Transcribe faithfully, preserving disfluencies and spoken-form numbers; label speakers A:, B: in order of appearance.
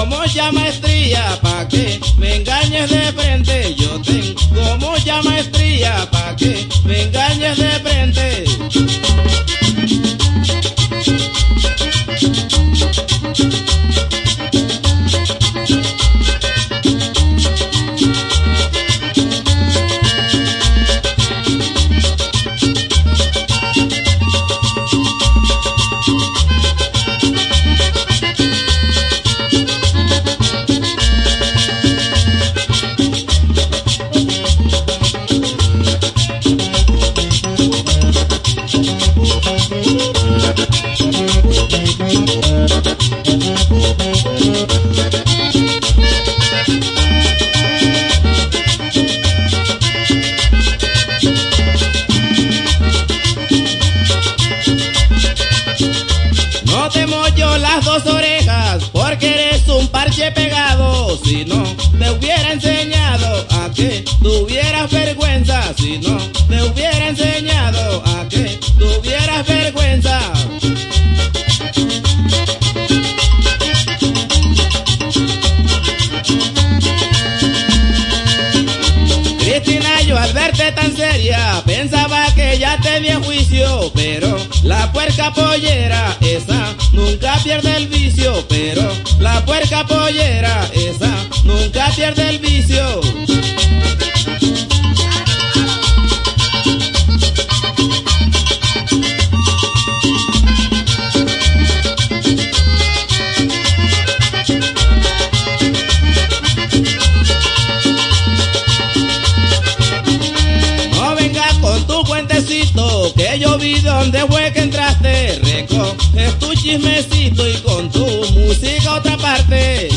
A: mucha maestría pa' que me engañes de frente. Yo tengo mucha maestría pa' que me engañes de frente. No te mollo las dos orejas porque eres un parche pegado. Si no te hubiera enseñado a que tuvieras vergüenza. Si no te hubiera enseñado a que tuvieras vergüenza. Cristina, yo al verte tan seria pensaba que ya tenía juicio, pero la puerca pollera esa nunca pierde el vicio. Pero la puerca pollera esa nunca pierde el vicio. Que yo vi donde fue que entraste, recoges tu chismecito y con tu música a otra parte.